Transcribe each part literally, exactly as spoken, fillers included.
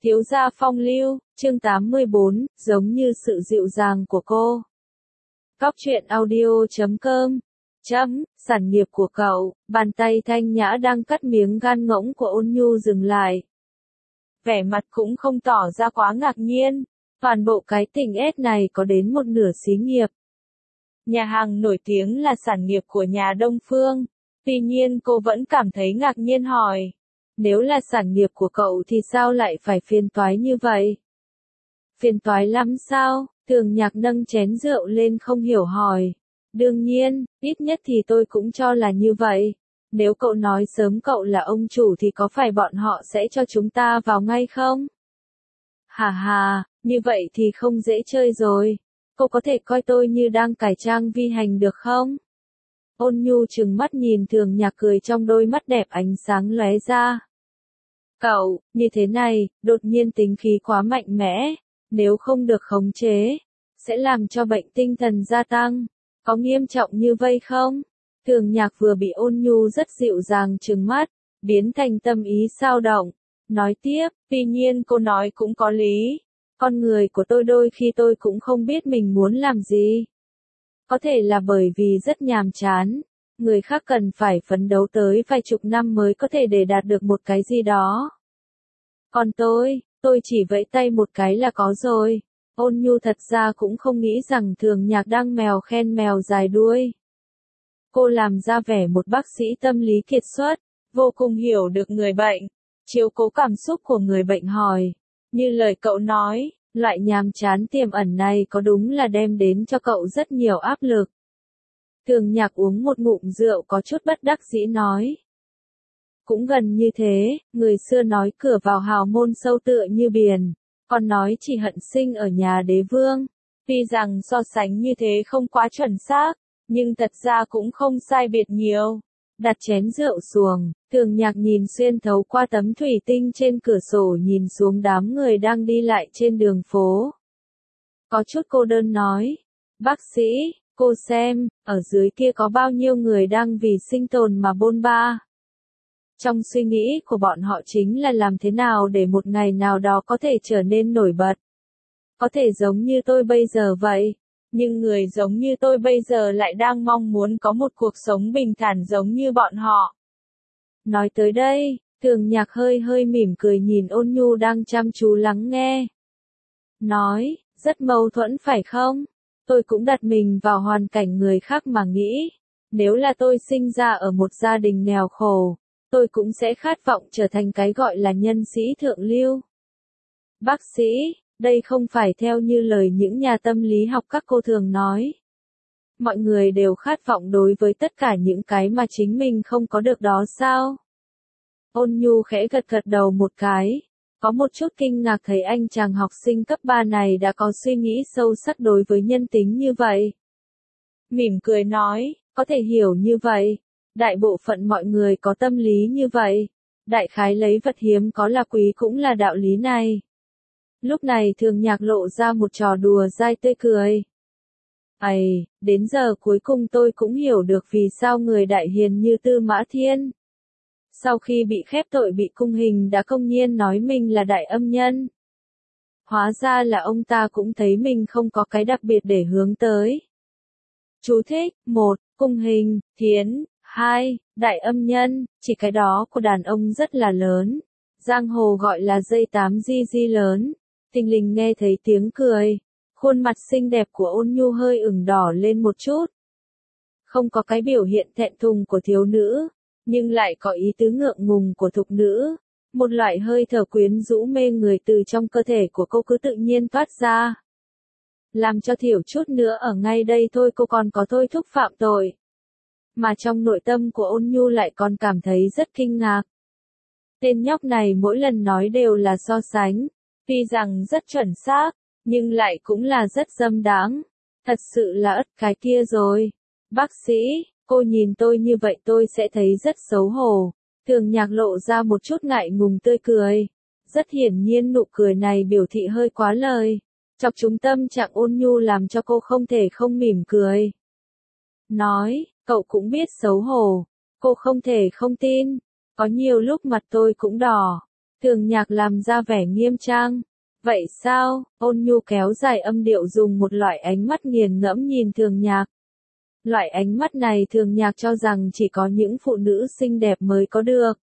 Thiếu gia phong lưu, chương tám mươi bốn, giống như sự dịu dàng của cô. Cóc truyện audio chấm com. Chấm, sản nghiệp của cậu, bàn tay thanh nhã đang cắt miếng gan ngỗng của Ôn Nhu dừng lại. Vẻ mặt cũng không tỏ ra quá ngạc nhiên, toàn bộ cái tình ết này có đến một nửa xí nghiệp. Nhà hàng nổi tiếng là sản nghiệp của nhà Đông Phương, tuy nhiên cô vẫn cảm thấy ngạc nhiên hỏi. Nếu là sản nghiệp của cậu thì sao lại phải phiền toái như vậy? Phiền toái lắm sao? Thường Nhạc nâng chén rượu lên không hiểu hỏi. Đương nhiên, ít nhất thì tôi cũng cho là như vậy. Nếu cậu nói sớm cậu là ông chủ thì có phải bọn họ sẽ cho chúng ta vào ngay không? Hà hà, như vậy thì không dễ chơi rồi. Cô có thể coi tôi như đang cải trang vi hành được không? Ôn Nhu trừng mắt nhìn Thường Nhạc cười trong đôi mắt đẹp ánh sáng lóe ra. Cậu, như thế này, đột nhiên tính khí quá mạnh mẽ, nếu không được khống chế, sẽ làm cho bệnh tinh thần gia tăng. Có nghiêm trọng như vậy không? Thường Nhạc vừa bị Ôn Nhu rất dịu dàng trừng mắt, biến thành tâm ý dao động. Nói tiếp, tuy nhiên cô nói cũng có lý. Con người của tôi đôi khi tôi cũng không biết mình muốn làm gì. Có thể là bởi vì rất nhàm chán. Người khác cần phải phấn đấu tới vài chục năm mới có thể để đạt được một cái gì đó. Còn tôi, tôi chỉ vẫy tay một cái là có rồi. Ôn Nhu thật ra cũng không nghĩ rằng Thường Nhạc đang mèo khen mèo dài đuôi. Cô làm ra vẻ một bác sĩ tâm lý kiệt xuất, vô cùng hiểu được người bệnh, chiếu cố cảm xúc của người bệnh hỏi. Như lời cậu nói, loại nhàm chán tiềm ẩn này có đúng là đem đến cho cậu rất nhiều áp lực. Thường Nhạc uống một ngụm rượu có chút bất đắc dĩ nói. Cũng gần như thế, người xưa nói cửa vào hào môn sâu tựa như biển, còn nói chỉ hận sinh ở nhà đế vương. Tuy rằng so sánh như thế không quá chuẩn xác, nhưng thật ra cũng không sai biệt nhiều. Đặt chén rượu xuồng, Thường Nhạc nhìn xuyên thấu qua tấm thủy tinh trên cửa sổ nhìn xuống đám người đang đi lại trên đường phố. Có chút cô đơn nói, bác sĩ, cô xem, ở dưới kia có bao nhiêu người đang vì sinh tồn mà bôn ba. Trong suy nghĩ của bọn họ chính là làm thế nào để một ngày nào đó có thể trở nên nổi bật. Có thể giống như tôi bây giờ vậy, nhưng người giống như tôi bây giờ lại đang mong muốn có một cuộc sống bình thản giống như bọn họ. Nói tới đây, Thường Nhạc hơi hơi mỉm cười nhìn Ôn Nhu đang chăm chú lắng nghe. Nói, rất mâu thuẫn phải không? Tôi cũng đặt mình vào hoàn cảnh người khác mà nghĩ. Nếu là tôi sinh ra ở một gia đình nghèo khổ, tôi cũng sẽ khát vọng trở thành cái gọi là nhân sĩ thượng lưu. Bác sĩ, đây không phải theo như lời những nhà tâm lý học các cô thường nói. Mọi người đều khát vọng đối với tất cả những cái mà chính mình không có được đó sao? Ôn Nhu khẽ gật gật đầu một cái, có một chút kinh ngạc thấy anh chàng học sinh cấp ba này đã có suy nghĩ sâu sắc đối với nhân tính như vậy. Mỉm cười nói, có thể hiểu như vậy. Đại bộ phận mọi người có tâm lý như vậy. Đại khái lấy vật hiếm có là quý cũng là đạo lý này. Lúc này Thường Nhạc lộ ra một trò đùa dai tươi cười. Ây, đến giờ cuối cùng tôi cũng hiểu được vì sao người đại hiền như Tư Mã Thiên. Sau khi bị khép tội bị cung hình đã công nhiên nói mình là đại âm nhân. Hóa ra là ông ta cũng thấy mình không có cái đặc biệt để hướng tới. Chú thích, một, cung hình, thiến, hai, đại âm nhân, chỉ cái đó của đàn ông rất là lớn. Giang hồ gọi là dây tám di di lớn. Tình Lình nghe thấy tiếng cười. Khuôn mặt xinh đẹp của Ôn Nhu hơi ửng đỏ lên một chút. Không có cái biểu hiện thẹn thùng của thiếu nữ, nhưng lại có ý tứ ngượng ngùng của thục nữ. Một loại hơi thở quyến rũ mê người từ trong cơ thể của cô cứ tự nhiên toát ra. Làm cho thiểu chút nữa ở ngay đây thôi cô còn có thôi thúc phạm tội. Mà trong nội tâm của Ôn Nhu lại còn cảm thấy rất kinh ngạc. Tên nhóc này mỗi lần nói đều là so sánh, tuy rằng rất chuẩn xác, nhưng lại cũng là rất dâm đáng. Thật sự là ất cái kia rồi. Bác sĩ, cô nhìn tôi như vậy tôi sẽ thấy rất xấu hổ. Thường Nhạc lộ ra một chút ngại ngùng tươi cười. Rất hiển nhiên nụ cười này biểu thị hơi quá lời. Chọc trúng tâm trạng Ôn Nhu làm cho cô không thể không mỉm cười. Nói, cậu cũng biết xấu hổ. Cô không thể không tin. Có nhiều lúc mặt tôi cũng đỏ. Thường Nhạc làm ra vẻ nghiêm trang. Vậy sao? Ôn Nhu kéo dài âm điệu dùng một loại ánh mắt nghiền ngẫm nhìn Thường Nhạc. Loại ánh mắt này Thường Nhạc cho rằng chỉ có những phụ nữ xinh đẹp mới có được.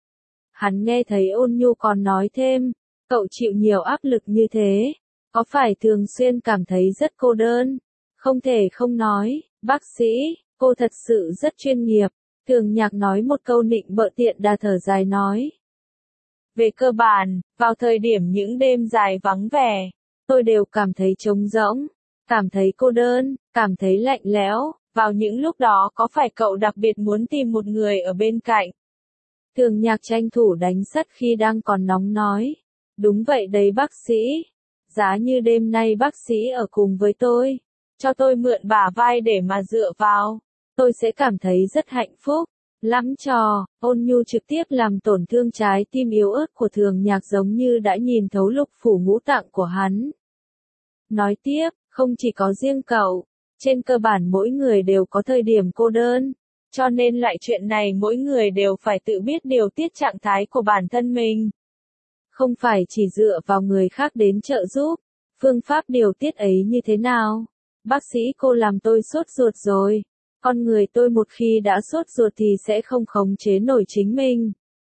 Hắn nghe thấy Ôn Nhu còn nói thêm, cậu chịu nhiều áp lực như thế, có phải thường xuyên cảm thấy rất cô đơn? Không thể không nói, bác sĩ, cô thật sự rất chuyên nghiệp. Thường Nhạc nói một câu nịnh bợ tiện đà thở dài nói. Về cơ bản, vào thời điểm những đêm dài vắng vẻ, tôi đều cảm thấy trống rỗng, cảm thấy cô đơn, cảm thấy lạnh lẽo. Vào những lúc đó có phải cậu đặc biệt muốn tìm một người ở bên cạnh? Thường Nhạc tranh thủ đánh sắt khi đang còn nóng nói. Đúng vậy đấy bác sĩ. Giá như đêm nay bác sĩ ở cùng với tôi, cho tôi mượn bả vai để mà dựa vào, tôi sẽ cảm thấy rất hạnh phúc. Lắm trò, Ôn Nhu trực tiếp làm tổn thương trái tim yếu ớt của Thường Nhạc giống như đã nhìn thấu lục phủ ngũ tạng của hắn. Nói tiếp, không chỉ có riêng cậu, trên cơ bản mỗi người đều có thời điểm cô đơn, cho nên loại chuyện này mỗi người đều phải tự biết điều tiết trạng thái của bản thân mình. Không phải chỉ dựa vào người khác đến trợ giúp, phương pháp điều tiết ấy như thế nào? Bác sĩ cô làm tôi sốt ruột rồi. Con người tôi một khi đã sốt ruột thì sẽ không khống chế nổi chính mình.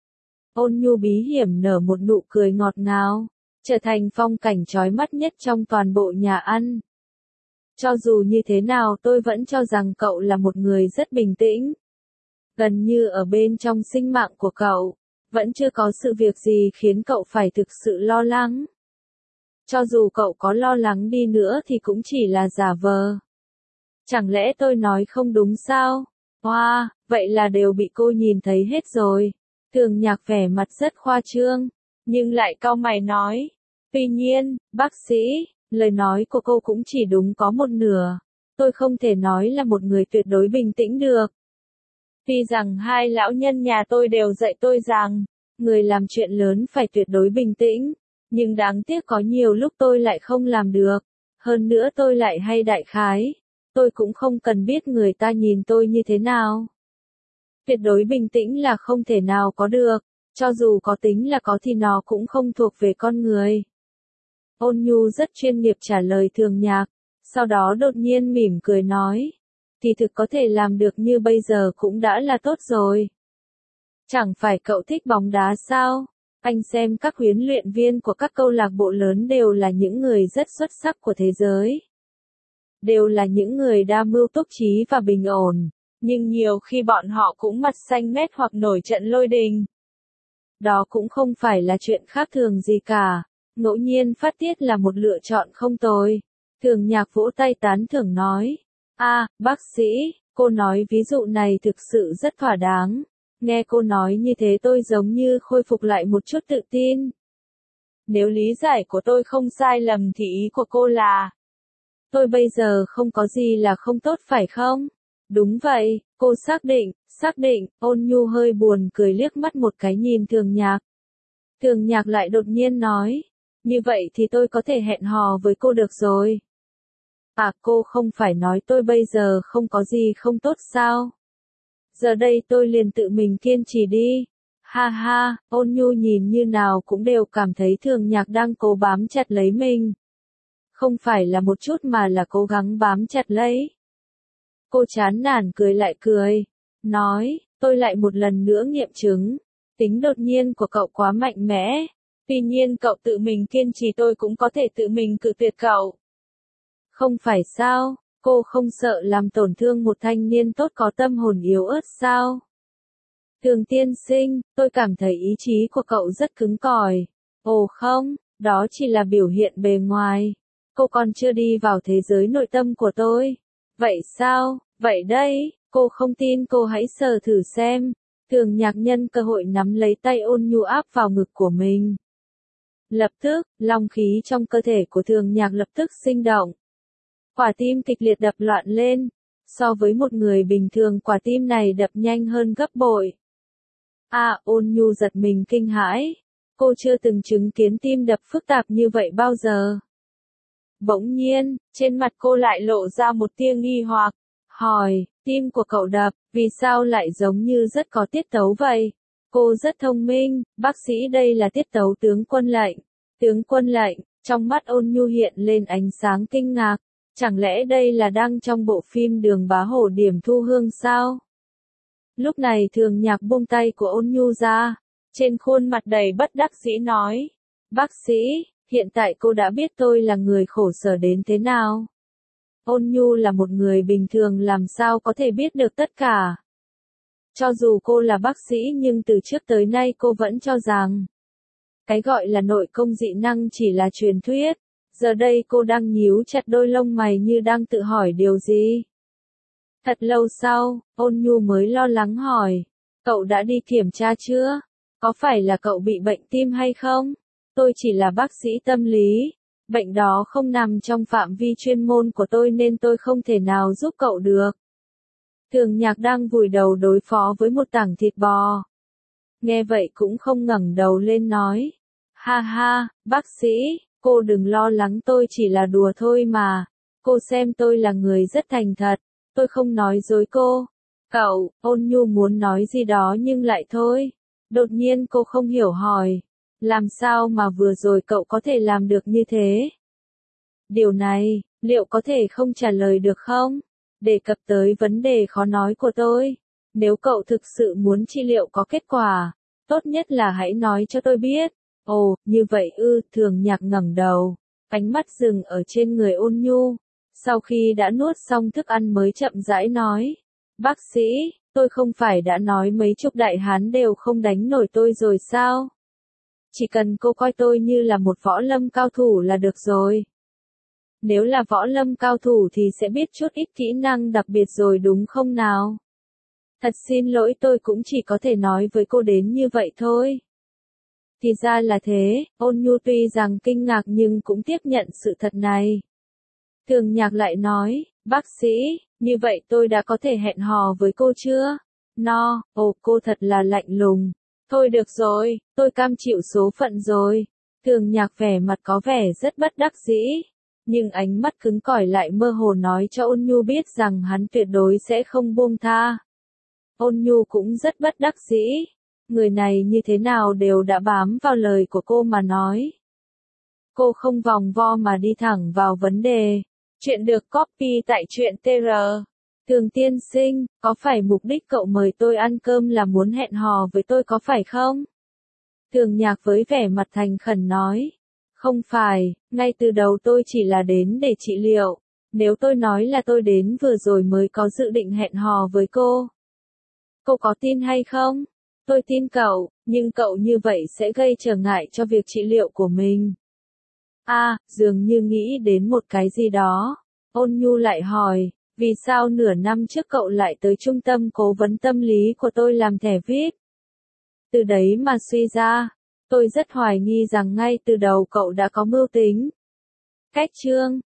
Ôn Nhu bí hiểm nở một nụ cười ngọt ngào, trở thành phong cảnh chói mắt nhất trong toàn bộ nhà ăn. Cho dù như thế nào tôi vẫn cho rằng cậu là một người rất bình tĩnh. Gần như ở bên trong sinh mạng của cậu, vẫn chưa có sự việc gì khiến cậu phải thực sự lo lắng. Cho dù cậu có lo lắng đi nữa thì cũng chỉ là giả vờ. Chẳng lẽ tôi nói không đúng sao? Wow, vậy là đều bị cô nhìn thấy hết rồi. Thường Nhạc vẻ mặt rất khoa trương, nhưng lại cau mày nói. Tuy nhiên, bác sĩ, lời nói của cô cũng chỉ đúng có một nửa. Tôi không thể nói là một người tuyệt đối bình tĩnh được. Tuy rằng hai lão nhân nhà tôi đều dạy tôi rằng, người làm chuyện lớn phải tuyệt đối bình tĩnh, nhưng đáng tiếc có nhiều lúc tôi lại không làm được. Hơn nữa tôi lại hay đại khái. Tôi cũng không cần biết người ta nhìn tôi như thế nào. Tuyệt đối bình tĩnh là không thể nào có được, cho dù có tính là có thì nó cũng không thuộc về con người. Ôn Nhu rất chuyên nghiệp trả lời Thường Nhạc, sau đó đột nhiên mỉm cười nói. Thì thực có thể làm được như bây giờ cũng đã là tốt rồi. Chẳng phải cậu thích bóng đá sao? Anh xem các huấn luyện viên của các câu lạc bộ lớn đều là những người rất xuất sắc của thế giới. Đều là những người đa mưu túc trí và bình ổn, nhưng nhiều khi bọn họ cũng mặt xanh mét hoặc nổi trận lôi đình. Đó cũng không phải là chuyện khác thường gì cả, ngẫu nhiên phát tiết là một lựa chọn không tồi. Thường Nhạc vỗ tay tán thưởng nói, a, à, bác sĩ, cô nói ví dụ này thực sự rất thỏa đáng. Nghe cô nói như thế tôi giống như khôi phục lại một chút tự tin. Nếu lý giải của tôi không sai lầm thì ý của cô là, tôi bây giờ không có gì là không tốt phải không? Đúng vậy, cô xác định, xác định, Ôn Nhu hơi buồn cười liếc mắt một cái nhìn Thường Nhạc. Thường Nhạc lại đột nhiên nói, như vậy thì tôi có thể hẹn hò với cô được rồi. À, cô không phải nói tôi bây giờ không có gì không tốt sao? Giờ đây tôi liền tự mình kiên trì đi. Ha ha, Ôn Nhu nhìn như nào cũng đều cảm thấy Thường Nhạc đang cố bám chặt lấy mình. Không phải là một chút mà là cố gắng bám chặt lấy. Cô chán nản cười lại cười, nói, tôi lại một lần nữa nghiệm chứng, tính đột nhiên của cậu quá mạnh mẽ, tuy nhiên cậu tự mình kiên trì tôi cũng có thể tự mình cự tuyệt cậu. Không phải sao, cô không sợ làm tổn thương một thanh niên tốt có tâm hồn yếu ớt sao? Thường tiên sinh, tôi cảm thấy ý chí của cậu rất cứng cỏi. Ồ không, đó chỉ là biểu hiện bề ngoài. Cô còn chưa đi vào thế giới nội tâm của tôi. Vậy sao, vậy đây, cô không tin cô hãy sờ thử xem. Thường Nhạc nhân cơ hội nắm lấy tay Ôn Nhu áp vào ngực của mình. Lập tức, long khí trong cơ thể của Thường Nhạc lập tức sinh động. Quả tim kịch liệt đập loạn lên. So với một người bình thường quả tim này đập nhanh hơn gấp bội. À, Ôn Nhu giật mình kinh hãi. Cô chưa từng chứng kiến tim đập phức tạp như vậy bao giờ. Bỗng nhiên, trên mặt cô lại lộ ra một tia nghi hoặc, hỏi, tim của cậu đập, vì sao lại giống như rất có tiết tấu vậy? Cô rất thông minh, bác sĩ đây là tiết tấu tướng quân lệnh. Tướng quân lệnh, trong mắt Ôn Nhu hiện lên ánh sáng kinh ngạc. Chẳng lẽ đây là đang trong bộ phim Đường Bá Hổ Điểm Thu Hương sao? Lúc này Thường Nhạc buông tay của Ôn Nhu ra, trên khuôn mặt đầy bất đắc dĩ nói. Bác sĩ, hiện tại cô đã biết tôi là người khổ sở đến thế nào. Ôn Nhu là một người bình thường làm sao có thể biết được tất cả. Cho dù cô là bác sĩ nhưng từ trước tới nay cô vẫn cho rằng cái gọi là nội công dị năng chỉ là truyền thuyết. Giờ đây cô đang nhíu chặt đôi lông mày như đang tự hỏi điều gì. Thật lâu sau, Ôn Nhu mới lo lắng hỏi. Cậu đã đi kiểm tra chưa? Có phải là cậu bị bệnh tim hay không? Tôi chỉ là bác sĩ tâm lý. Bệnh đó không nằm trong phạm vi chuyên môn của tôi nên tôi không thể nào giúp cậu được. Thường Nhạc đang vùi đầu đối phó với một tảng thịt bò. Nghe vậy cũng không ngẩng đầu lên nói. Ha ha, bác sĩ, cô đừng lo lắng, tôi chỉ là đùa thôi mà. Cô xem tôi là người rất thành thật, tôi không nói dối cô. Cậu, Ôn Nhu muốn nói gì đó nhưng lại thôi. Đột nhiên cô không hiểu hỏi. Làm sao mà vừa rồi cậu có thể làm được như thế? Điều này, liệu có thể không trả lời được không? Đề cập tới vấn đề khó nói của tôi. Nếu cậu thực sự muốn trị liệu có kết quả, tốt nhất là hãy nói cho tôi biết. Ồ, như vậy ư, Thường Nhạc ngẩng đầu, ánh mắt dừng ở trên người Ôn Nhu. Sau khi đã nuốt xong thức ăn mới chậm rãi nói. Bác sĩ, tôi không phải đã nói mấy chục đại hán đều không đánh nổi tôi rồi sao? Chỉ cần cô coi tôi như là một võ lâm cao thủ là được rồi. Nếu là võ lâm cao thủ thì sẽ biết chút ít kỹ năng đặc biệt rồi đúng không nào? Thật xin lỗi, tôi cũng chỉ có thể nói với cô đến như vậy thôi. Thì ra là thế, Ôn Nhu tuy rằng kinh ngạc nhưng cũng tiếp nhận sự thật này. Thường Nhạc lại nói, bác sĩ, như vậy tôi đã có thể hẹn hò với cô chưa? No, ồ cô thật là lạnh lùng. Thôi được rồi, tôi cam chịu số phận rồi. Thường Nhạc vẻ mặt có vẻ rất bất đắc dĩ. Nhưng ánh mắt cứng cỏi lại mơ hồ nói cho Ôn Nhu biết rằng hắn tuyệt đối sẽ không buông tha. Ôn Nhu cũng rất bất đắc dĩ. Người này như thế nào đều đã bám vào lời của cô mà nói. Cô không vòng vo mà đi thẳng vào vấn đề. Chuyện được copy tại truyện tê rờ. Thường tiên sinh, có phải mục đích cậu mời tôi ăn cơm là muốn hẹn hò với tôi có phải không? Thường Nhạc với vẻ mặt thành khẩn nói. Không phải, ngay từ đầu tôi chỉ là đến để trị liệu. Nếu tôi nói là tôi đến vừa rồi mới có dự định hẹn hò với cô. Cô có tin hay không? Tôi tin cậu, nhưng cậu như vậy sẽ gây trở ngại cho việc trị liệu của mình. À, dường như nghĩ đến một cái gì đó. Ôn Nhu lại hỏi, vì sao nửa năm trước cậu lại tới trung tâm cố vấn tâm lý của tôi làm thẻ vê i pê? Từ đấy mà suy ra, tôi rất hoài nghi rằng ngay từ đầu cậu đã có mưu tính. Cách chương